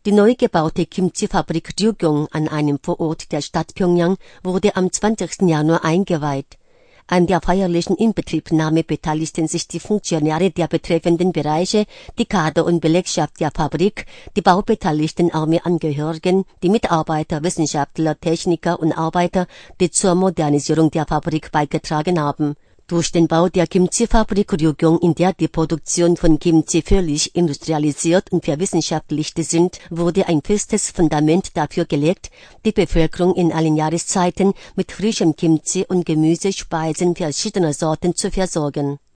Die neu gebaute Kimchi-Fabrik Ryugyong an einem Vorort der Stadt Pjöngjang wurde am 20. Januar eingeweiht. An der feierlichen Inbetriebnahme beteiligten sich die Funktionäre der betreffenden Bereiche, die Kader- und Belegschaft der Fabrik, die baubeteiligten Armeeangehörigen, die Mitarbeiter, Wissenschaftler, Techniker und Arbeiter, die zur Modernisierung der Fabrik beigetragen haben. Durch den Bau der Kimchi-Fabrik Ryugyong, in der die Produktion von Kimchi völlig industrialisiert und verwissenschaftlicht sind, wurde ein festes Fundament dafür gelegt, die Bevölkerung in allen Jahreszeiten mit frischem Kimchi und Gemüsespeisen verschiedener Sorten zu versorgen.